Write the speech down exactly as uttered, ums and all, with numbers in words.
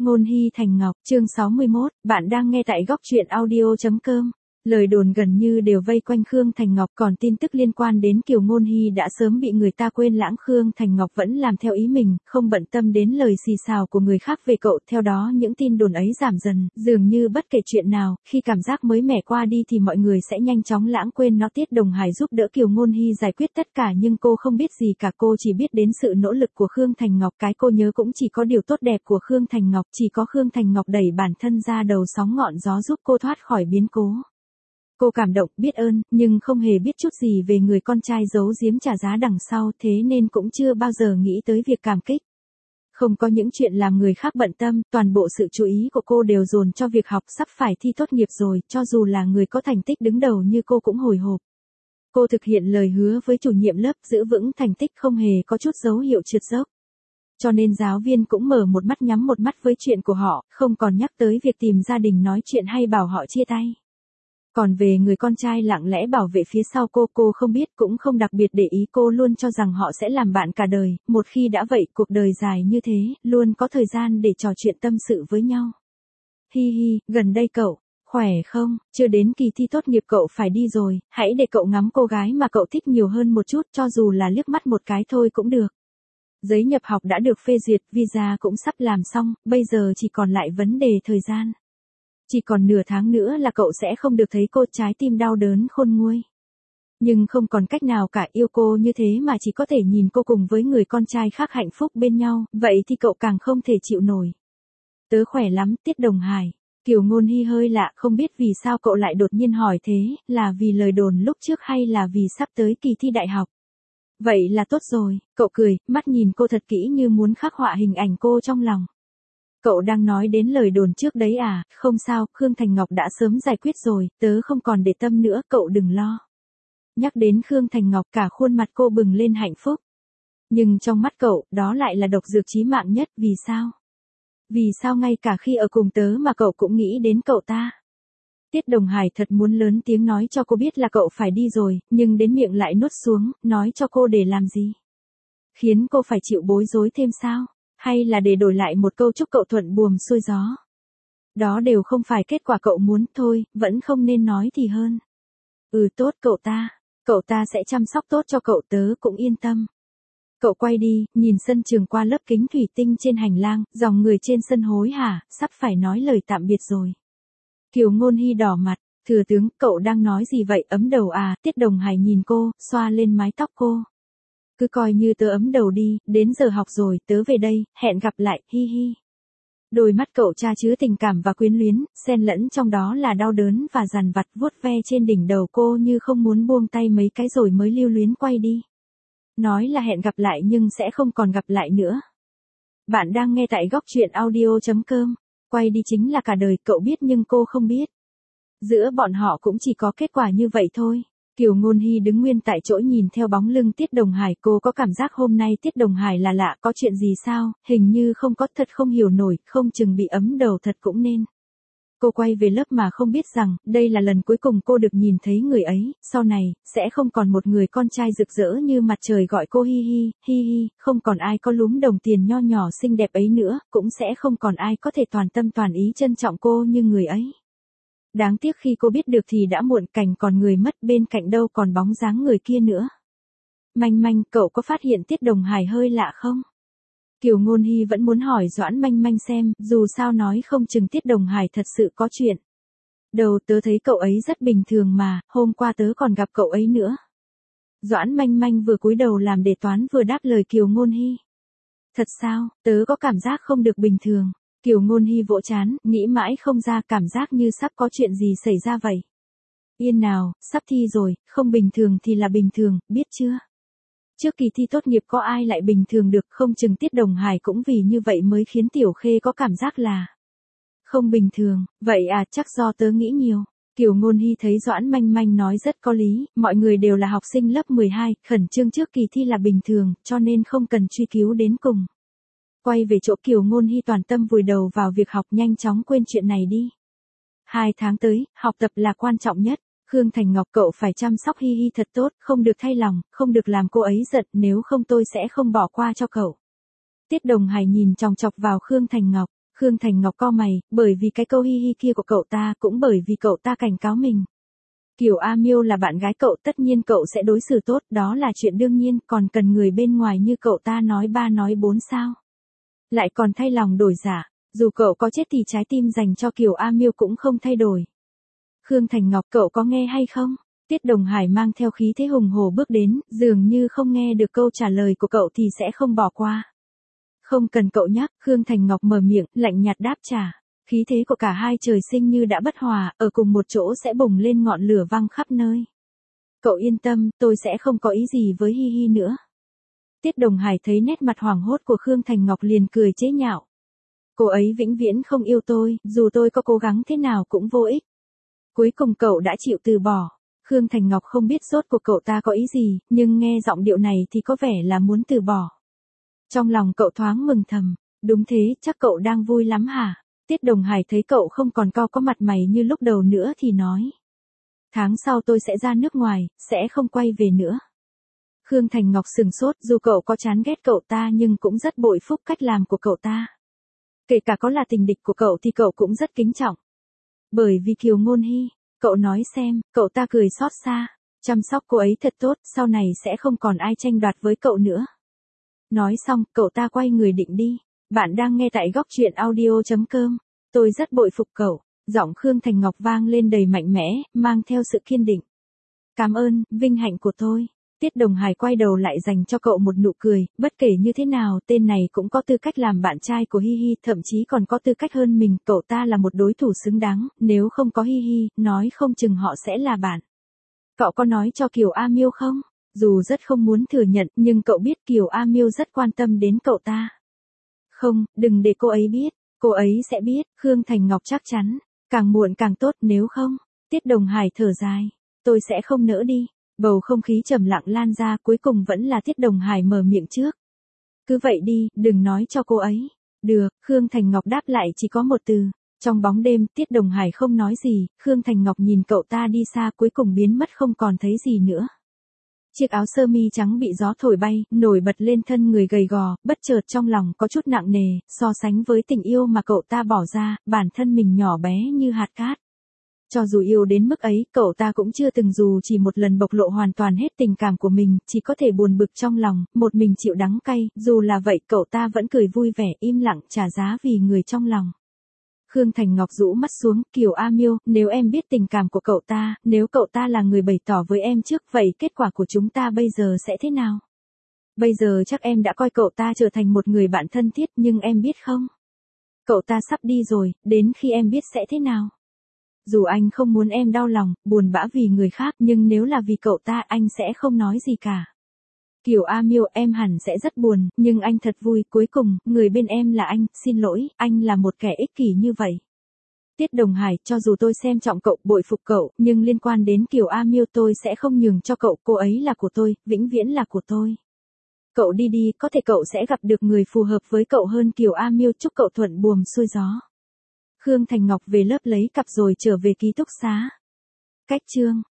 Ngôn Hy Thành Ngọc, chương sáu mươi mốt, bạn đang nghe tại góc truyện audio chấm com. Lời đồn gần như đều vây quanh Khương Thành Ngọc, còn tin tức liên quan đến Kiều Ngôn Hy đã sớm bị người ta quên lãng. Khương Thành Ngọc vẫn làm theo ý mình, không bận tâm đến lời xì xào của người khác về cậu. Theo đó những tin đồn ấy giảm dần, dường như bất kể chuyện nào, khi cảm giác mới mẻ qua đi thì mọi người sẽ nhanh chóng lãng quên nó. Tiết Đồng Hải giúp đỡ Kiều Ngôn Hy giải quyết tất cả, nhưng cô không biết gì cả, cô chỉ biết đến sự nỗ lực của Khương Thành Ngọc. Cái cô nhớ cũng chỉ có điều tốt đẹp của Khương Thành Ngọc, chỉ có Khương Thành Ngọc đẩy bản thân ra đầu sóng ngọn gió giúp cô thoát khỏi biến cố. Cô cảm động, biết ơn, nhưng không hề biết chút gì về người con trai giấu giếm trả giá đằng sau, thế nên cũng chưa bao giờ nghĩ tới việc cảm kích. Không có những chuyện làm người khác bận tâm, toàn bộ sự chú ý của cô đều dồn cho việc học. Sắp phải thi tốt nghiệp rồi, cho dù là người có thành tích đứng đầu như cô cũng hồi hộp. Cô thực hiện lời hứa với chủ nhiệm lớp, giữ vững thành tích, không hề có chút dấu hiệu trượt dốc. Cho nên giáo viên cũng mở một mắt nhắm một mắt với chuyện của họ, không còn nhắc tới việc tìm gia đình nói chuyện hay bảo họ chia tay. Còn về người con trai lặng lẽ bảo vệ phía sau cô, cô không biết, cũng không đặc biệt để ý. Cô luôn cho rằng họ sẽ làm bạn cả đời, một khi đã vậy, cuộc đời dài như thế, luôn có thời gian để trò chuyện tâm sự với nhau. Hi hi, gần đây cậu, khỏe không? Chưa đến kỳ thi tốt nghiệp cậu phải đi rồi, hãy để cậu ngắm cô gái mà cậu thích nhiều hơn một chút, cho dù là liếc mắt một cái thôi cũng được. Giấy nhập học đã được phê duyệt, visa cũng sắp làm xong, bây giờ chỉ còn lại vấn đề thời gian. Chỉ còn nửa tháng nữa là cậu sẽ không được thấy cô, trái tim đau đớn khôn nguôi. Nhưng không còn cách nào cả, yêu cô như thế mà chỉ có thể nhìn cô cùng với người con trai khác hạnh phúc bên nhau, vậy thì cậu càng không thể chịu nổi. Tớ khỏe lắm, Tiết Đồng Hải. Kiều Ngôn Hy hơi lạ, không biết vì sao cậu lại đột nhiên hỏi thế, là vì lời đồn lúc trước hay là vì sắp tới kỳ thi đại học? Vậy là tốt rồi, cậu cười, mắt nhìn cô thật kỹ như muốn khắc họa hình ảnh cô trong lòng. Cậu đang nói đến lời đồn trước đấy à? Không sao, Khương Thành Ngọc đã sớm giải quyết rồi, tớ không còn để tâm nữa, cậu đừng lo. Nhắc đến Khương Thành Ngọc, cả khuôn mặt cô bừng lên hạnh phúc. Nhưng trong mắt cậu, đó lại là độc dược chí mạng nhất, vì sao? Vì sao ngay cả khi ở cùng tớ mà cậu cũng nghĩ đến cậu ta? Tiết Đồng Hải thật muốn lớn tiếng nói cho cô biết là cậu phải đi rồi, nhưng đến miệng lại nuốt xuống, nói cho cô để làm gì? Khiến cô phải chịu bối rối thêm sao? Hay là để đổi lại một câu chúc cậu thuận buồm xuôi gió? Đó đều không phải kết quả cậu muốn, thôi, vẫn không nên nói thì hơn. Ừ tốt cậu ta, cậu ta sẽ chăm sóc tốt cho cậu, tớ cũng yên tâm. Cậu quay đi, nhìn sân trường qua lớp kính thủy tinh trên hành lang, dòng người trên sân hối hả, sắp phải nói lời tạm biệt rồi. Kiều Ngôn Hy đỏ mặt, thừa tướng, cậu đang nói gì vậy, ấm đầu à? Tiết Đồng Hải nhìn cô, xoa lên mái tóc cô. Cứ coi như tớ ấm đầu đi, đến giờ học rồi, tớ về đây, hẹn gặp lại, hi hi. Đôi mắt cậu tra chứa tình cảm và quyến luyến, xen lẫn trong đó là đau đớn và dằn vặt, vuốt ve trên đỉnh đầu cô như không muốn buông tay mấy cái rồi mới lưu luyến quay đi. Nói là hẹn gặp lại nhưng sẽ không còn gặp lại nữa. Bạn đang nghe tại góc truyện audio chấm com. Quay đi chính là cả đời, cậu biết nhưng cô không biết. Giữa bọn họ cũng chỉ có kết quả như vậy thôi. Kiều Ngôn Hy đứng nguyên tại chỗ nhìn theo bóng lưng Tiết Đồng Hải, cô có cảm giác hôm nay Tiết Đồng Hải là lạ, có chuyện gì sao, hình như không có, thật không hiểu nổi, không chừng bị ấm đầu thật cũng nên. Cô quay về lớp mà không biết rằng, đây là lần cuối cùng cô được nhìn thấy người ấy, sau này, sẽ không còn một người con trai rực rỡ như mặt trời gọi cô hi hi, hi hi, không còn ai có lúm đồng tiền nho nhỏ xinh đẹp ấy nữa, cũng sẽ không còn ai có thể toàn tâm toàn ý trân trọng cô như người ấy. Đáng tiếc khi cô biết được thì đã muộn, cảnh còn người mất, bên cạnh đâu còn bóng dáng người kia nữa. Manh Manh, cậu có phát hiện Tiết Đồng Hải hơi lạ không? Kiều Ngôn Hy vẫn muốn hỏi Doãn Manh Manh xem, dù sao nói không chừng Tiết Đồng Hải thật sự có chuyện. Đầu tớ thấy cậu ấy rất bình thường mà, hôm qua tớ còn gặp cậu ấy nữa. Doãn Manh Manh vừa cúi đầu làm đề toán vừa đáp lời Kiều Ngôn Hy. Thật sao, tớ có cảm giác không được bình thường. Kiều Ngôn Hy vỗ trán, nghĩ mãi không ra, cảm giác như sắp có chuyện gì xảy ra vậy. Yên nào, sắp thi rồi, không bình thường thì là bình thường, biết chưa? Trước kỳ thi tốt nghiệp có ai lại bình thường được, không chừng Tiết Đồng Hải cũng vì như vậy mới khiến Tiểu Khê có cảm giác là không bình thường, vậy à, chắc do tớ nghĩ nhiều. Kiều Ngôn Hy thấy Doãn Manh Manh nói rất có lý, mọi người đều là học sinh lớp mười hai, khẩn trương trước kỳ thi là bình thường, cho nên không cần truy cứu đến cùng. Quay về chỗ Kiều Ngôn Hy toàn tâm vùi đầu vào việc học, nhanh chóng quên chuyện này đi. Hai tháng tới, học tập là quan trọng nhất. Khương Thành Ngọc, cậu phải chăm sóc Hi Hi thật tốt, không được thay lòng, không được làm cô ấy giận, nếu không tôi sẽ không bỏ qua cho cậu. Tiết Đồng Hải nhìn chòng chọc vào Khương Thành Ngọc, Khương Thành Ngọc cau mày, bởi vì cái câu hi hi kia của cậu ta, cũng bởi vì cậu ta cảnh cáo mình. Kiều A Miêu là bạn gái cậu, tất nhiên cậu sẽ đối xử tốt, đó là chuyện đương nhiên, còn cần người bên ngoài như cậu ta nói ba nói bốn sao. Lại còn thay lòng đổi dạ, dù cậu có chết thì trái tim dành cho Kiều A Miêu cũng không thay đổi. Khương Thành Ngọc, cậu có nghe hay không? Tiết Đồng Hải mang theo khí thế hùng hổ bước đến, dường như không nghe được câu trả lời của cậu thì sẽ không bỏ qua. Không cần cậu nhắc, Khương Thành Ngọc mở miệng, lạnh nhạt đáp trả. Khí thế của cả hai trời sinh như đã bất hòa, ở cùng một chỗ sẽ bùng lên ngọn lửa văng khắp nơi. Cậu yên tâm, tôi sẽ không có ý gì với hi hi nữa. Tiết Đồng Hải thấy nét mặt hoảng hốt của Khương Thành Ngọc liền cười chế nhạo. Cô ấy vĩnh viễn không yêu tôi, dù tôi có cố gắng thế nào cũng vô ích. Cuối cùng cậu đã chịu từ bỏ. Khương Thành Ngọc không biết rốt cuộc cậu ta có ý gì, nhưng nghe giọng điệu này thì có vẻ là muốn từ bỏ. Trong lòng cậu thoáng mừng thầm, đúng thế, chắc cậu đang vui lắm hả? Tiết Đồng Hải thấy cậu không còn cau có mặt mày như lúc đầu nữa thì nói. Tháng sau tôi sẽ ra nước ngoài, sẽ không quay về nữa. Khương Thành Ngọc sừng sốt, dù cậu có chán ghét cậu ta nhưng cũng rất bội phục cách làm của cậu ta. Kể cả có là tình địch của cậu thì cậu cũng rất kính trọng. Bởi vì Kiều Ngôn Hy, cậu nói xem, cậu ta cười xót xa, chăm sóc cô ấy thật tốt, sau này sẽ không còn ai tranh đoạt với cậu nữa. Nói xong, cậu ta quay người định đi. Bạn đang nghe tại góc truyện audio chấm com. Tôi rất bội phục cậu. Giọng Khương Thành Ngọc vang lên đầy mạnh mẽ, mang theo sự kiên định. Cảm ơn, vinh hạnh của tôi. Tiết Đồng Hải quay đầu lại dành cho cậu một nụ cười, bất kể như thế nào, tên này cũng có tư cách làm bạn trai của Hi Hi, thậm chí còn có tư cách hơn mình, cậu ta là một đối thủ xứng đáng, nếu không có Hi Hi, nói không chừng họ sẽ là bạn. Cậu có nói cho Kiều A Miêu không? Dù rất không muốn thừa nhận, nhưng cậu biết Kiều A Miêu rất quan tâm đến cậu ta. Không, đừng để cô ấy biết, cô ấy sẽ biết, Khương Thành Ngọc chắc chắn, càng muộn càng tốt, nếu không, Tiết Đồng Hải thở dài, tôi sẽ không nỡ đi. Bầu không khí trầm lặng lan ra, cuối cùng vẫn là Tiết Đồng Hải mở miệng trước. Cứ vậy đi, đừng nói cho cô ấy. Được, Khương Thành Ngọc đáp lại chỉ có một từ. Trong bóng đêm, Tiết Đồng Hải không nói gì, Khương Thành Ngọc nhìn cậu ta đi xa, cuối cùng biến mất không còn thấy gì nữa. Chiếc áo sơ mi trắng bị gió thổi bay, nổi bật lên thân người gầy gò, bất chợt trong lòng có chút nặng nề, so sánh với tình yêu mà cậu ta bỏ ra, bản thân mình nhỏ bé như hạt cát. Cho dù yêu đến mức ấy, cậu ta cũng chưa từng dù chỉ một lần bộc lộ hoàn toàn hết tình cảm của mình, chỉ có thể buồn bực trong lòng, một mình chịu đắng cay, dù là vậy cậu ta vẫn cười vui vẻ, im lặng, trả giá vì người trong lòng. Khương Thành Ngọc rũ mắt xuống, Kiều A Miêu, nếu em biết tình cảm của cậu ta, nếu cậu ta là người bày tỏ với em trước, vậy kết quả của chúng ta bây giờ sẽ thế nào? Bây giờ chắc em đã coi cậu ta trở thành một người bạn thân thiết, nhưng em biết không? Cậu ta sắp đi rồi, đến khi em biết sẽ thế nào? Dù anh không muốn em đau lòng, buồn bã vì người khác, nhưng nếu là vì cậu ta, anh sẽ không nói gì cả. Kiều A Miêu, em hẳn sẽ rất buồn, nhưng anh thật vui, cuối cùng, người bên em là anh, xin lỗi, anh là một kẻ ích kỷ như vậy. Tiết Đồng Hải, cho dù tôi xem trọng cậu, bội phục cậu, nhưng liên quan đến Kiều A Miêu tôi sẽ không nhường cho cậu, cô ấy là của tôi, vĩnh viễn là của tôi. Cậu đi đi, có thể cậu sẽ gặp được người phù hợp với cậu hơn Kiều A Miêu, chúc cậu thuận buồm xuôi gió. Khương Thành Ngọc về lớp lấy cặp rồi trở về ký túc xá. Cách chương